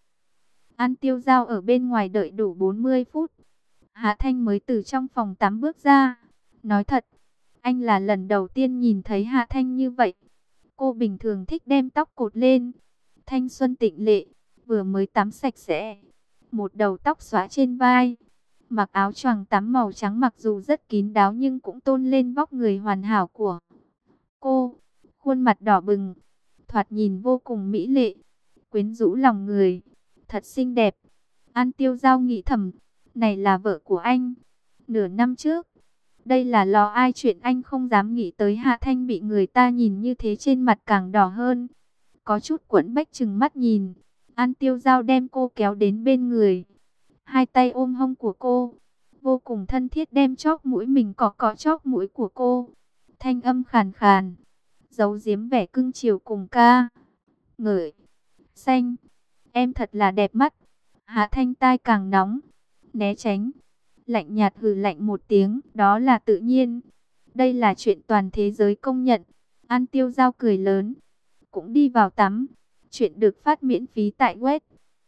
An Tiêu Giao ở bên ngoài đợi đủ 40 phút. Hạ Thanh mới từ trong phòng tắm bước ra. Nói thật, anh là lần đầu tiên nhìn thấy Hạ Thanh như vậy. Cô bình thường thích đem tóc cột lên, thanh xuân tịnh lệ, vừa mới tắm sạch sẽ, một đầu tóc xõa trên vai, mặc áo choàng tắm màu trắng, mặc dù rất kín đáo nhưng cũng tôn lên vóc người hoàn hảo của cô. Khuôn mặt đỏ bừng, thoạt nhìn vô cùng mỹ lệ, quyến rũ lòng người, thật xinh đẹp. An Tiêu Giao nghĩ thầm, này là vợ của anh. Nửa năm trước, đây là lò ai, chuyện anh không dám nghĩ tới. Hạ Thanh bị người ta nhìn như thế trên mặt càng đỏ hơn, có chút quẫn bách trừng mắt nhìn. An Tiêu Giao đem cô kéo đến bên người, hai tay ôm hông của cô, vô cùng thân thiết đem chóp mũi mình cọ cọ chóp mũi của cô. Thanh âm khàn khàn, giấu giếm vẻ cưng chiều cùng ca ngợi. Xanh, em thật là đẹp mắt. Hạ Thanh tai càng nóng, né tránh, lạnh nhạt hừ lạnh một tiếng, đó là tự nhiên. Đây là chuyện toàn thế giới công nhận. An Tiêu Giao cười lớn, cũng đi vào tắm. Chuyện được phát miễn phí tại web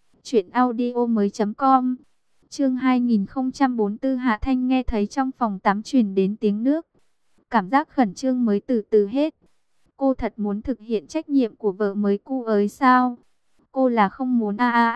truyệnaudiomoi.com. Chương 2044. Hạ Thanh nghe thấy trong phòng tắm truyền đến tiếng nước, cảm giác khẩn trương mới từ từ hết. Cô thật muốn thực hiện trách nhiệm của vợ mới cu ấy sao? Cô là không muốn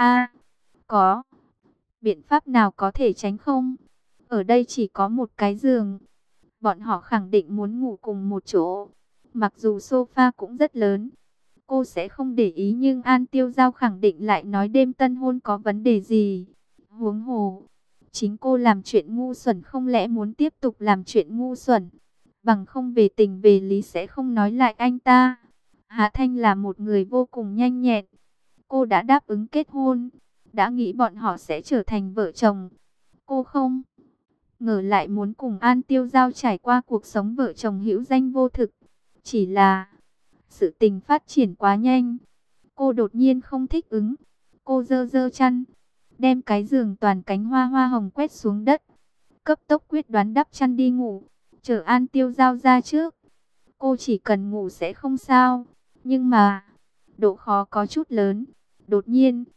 có biện pháp nào có thể tránh không? Ở đây chỉ có một cái giường, bọn họ khẳng định muốn ngủ cùng một chỗ. Mặc dù sofa cũng rất lớn, cô sẽ không để ý, nhưng An Tiêu Giao khẳng định lại nói đêm tân hôn có vấn đề gì. Huống hồ, chính cô làm chuyện ngu xuẩn, không lẽ muốn tiếp tục làm chuyện ngu xuẩn? Bằng không về tình về lý sẽ không nói lại anh ta. Hạ Thanh là một người vô cùng nhanh nhẹn. Cô đã đáp ứng kết hôn, đã nghĩ bọn họ sẽ trở thành vợ chồng. Cô không ngờ lại muốn cùng An Tiêu Giao trải qua cuộc sống vợ chồng hữu danh vô thực. Chỉ là sự tình phát triển quá nhanh, cô đột nhiên không thích ứng. Cô giơ giơ chăn, đem cái giường toàn cánh hoa hoa hồng quét xuống đất, cấp tốc quyết đoán đắp chăn đi ngủ, chờ An Tiêu Giao ra trước. Cô chỉ cần ngủ sẽ không sao, nhưng mà độ khó có chút lớn. Đột nhiên,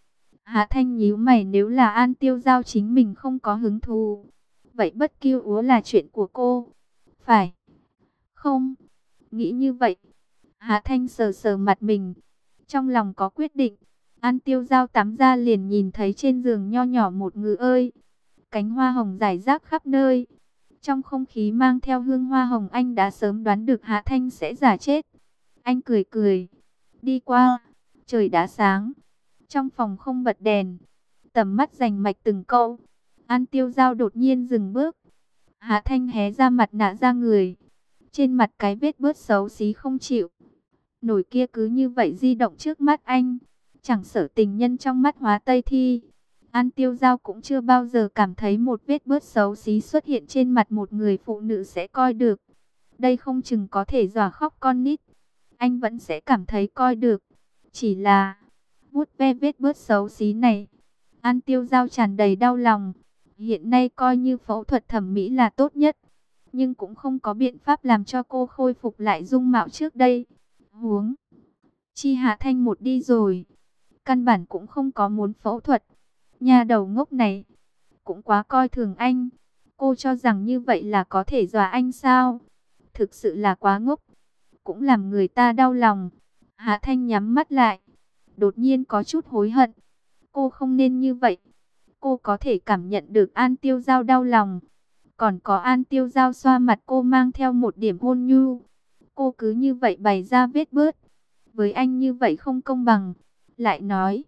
Hạ Thanh nhíu mày, nếu là An Tiêu Giao chính mình không có hứng thú, vậy Bất Kiêu Úa là chuyện của cô, phải không? Nghĩ như vậy, Hạ Thanh sờ sờ mặt mình, trong lòng có quyết định. An Tiêu Giao tắm ra liền nhìn thấy trên giường nho nhỏ một ngự ơi, cánh hoa hồng rải rác khắp nơi. Trong không khí mang theo hương hoa hồng, anh đã sớm đoán được Hạ Thanh sẽ giả chết. Anh cười cười, đi qua, trời đã sáng. Trong phòng không bật đèn, tầm mắt rành mạch từng câu. An Tiêu Giao đột nhiên dừng bước. Hạ Thanh hé ra mặt nạ ra người. Trên mặt cái vết bớt xấu xí không chịu nổi kia cứ như vậy di động trước mắt anh. Chẳng sợ tình nhân trong mắt Hóa Tây Thi, An Tiêu Giao cũng chưa bao giờ cảm thấy một vết bớt xấu xí xuất hiện trên mặt một người phụ nữ sẽ coi được. Đây không chừng có thể dọa khóc con nít, anh vẫn sẽ cảm thấy coi được. Chỉ là vuốt ve vết bớt xấu xí này, An Tiêu Giao tràn đầy đau lòng. Hiện nay coi như phẫu thuật thẩm mỹ là tốt nhất, nhưng cũng không có biện pháp làm cho cô khôi phục lại dung mạo trước đây. Huống chi Hạ Thanh một đi rồi, căn bản cũng không có muốn phẫu thuật. Nhà đầu ngốc này cũng quá coi thường anh. Cô cho rằng như vậy là có thể dọa anh sao? Thực sự là quá ngốc, cũng làm người ta đau lòng. Hạ Thanh nhắm mắt lại, đột nhiên có chút hối hận. Cô không nên như vậy. Cô có thể cảm nhận được An Tiêu Giao đau lòng. Còn có An Tiêu Giao xoa mặt cô mang theo một điểm hôn nhu. Cô cứ như vậy bày ra vết bớt. Với anh như vậy không công bằng. Lại nói,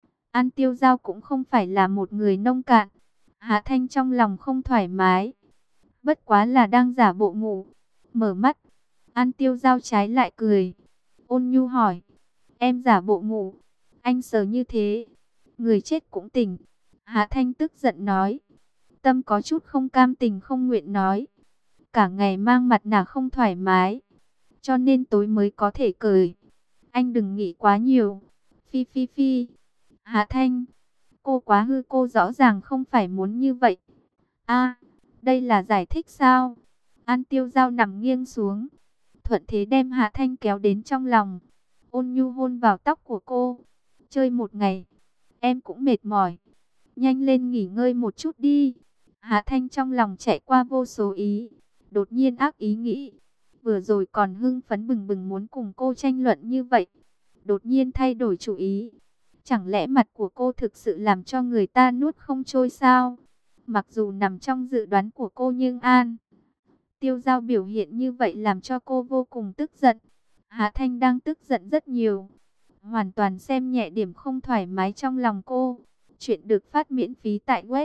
An Tiêu Giao cũng không phải là một người nông cạn. Hạ Thanh trong lòng không thoải mái, bất quá là đang giả bộ ngủ. Mở mắt, An Tiêu Giao trái lại cười, ôn nhu hỏi, em giả bộ ngủ? Anh sờ như thế, người chết cũng tỉnh. Hạ Thanh tức giận nói, tâm có chút không cam tình không nguyện nói, cả ngày mang mặt nạ không thoải mái, cho nên tối mới có thể cười. Anh đừng nghĩ quá nhiều. Phi phi phi. Hạ Thanh, cô quá hư, cô rõ ràng không phải muốn như vậy. A, đây là giải thích sao? An Tiêu Giao nằm nghiêng xuống, thuận thế đem Hạ Thanh kéo đến trong lòng, ôn nhu hôn vào tóc của cô. Chơi một ngày, em cũng mệt mỏi, nhanh lên nghỉ ngơi một chút đi. Hạ Thanh trong lòng chạy qua vô số ý, đột nhiên ác ý nghĩ, vừa rồi còn hưng phấn bừng bừng muốn cùng cô tranh luận như vậy, đột nhiên thay đổi chủ ý. Chẳng lẽ mặt của cô thực sự làm cho người ta nuốt không trôi sao? Mặc dù nằm trong dự đoán của cô nhưng An Tiêu Giao biểu hiện như vậy làm cho cô vô cùng tức giận. Hạ Thanh đang tức giận rất nhiều, hoàn toàn xem nhẹ điểm không thoải mái trong lòng cô. Chuyện được phát miễn phí tại web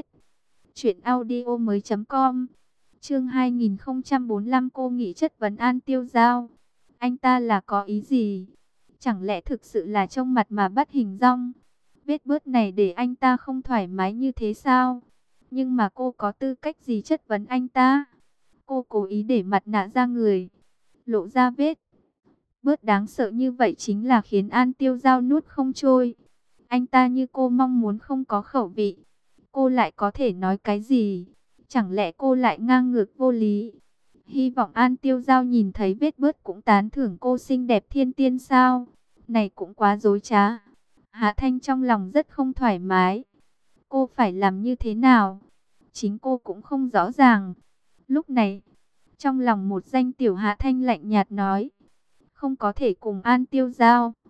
truyệnaudiomoi.com. Chương 2045, cô nghĩ chất vấn An Tiêu Giao. Anh ta là có ý gì? Chẳng lẽ thực sự là trông mặt mà bắt hình dong? Vết bớt này để anh ta không thoải mái như thế sao? Nhưng mà cô có tư cách gì chất vấn anh ta? Cô cố ý để mặt nạ ra người, lộ ra vết bớt đáng sợ như vậy chính là khiến An Tiêu Giao nuốt không trôi. Anh ta như cô mong muốn không có khẩu vị, cô lại có thể nói cái gì? Chẳng lẽ cô lại ngang ngược vô lý? Hy vọng An Tiêu Giao nhìn thấy vết bớt cũng tán thưởng cô xinh đẹp thiên tiên sao? Này cũng quá dối trá. Hạ Thanh trong lòng rất không thoải mái. Cô phải làm như thế nào? Chính cô cũng không rõ ràng. Lúc này, trong lòng một danh tiểu Hạ Thanh lạnh nhạt nói, không có thể cùng An Tiêu Giao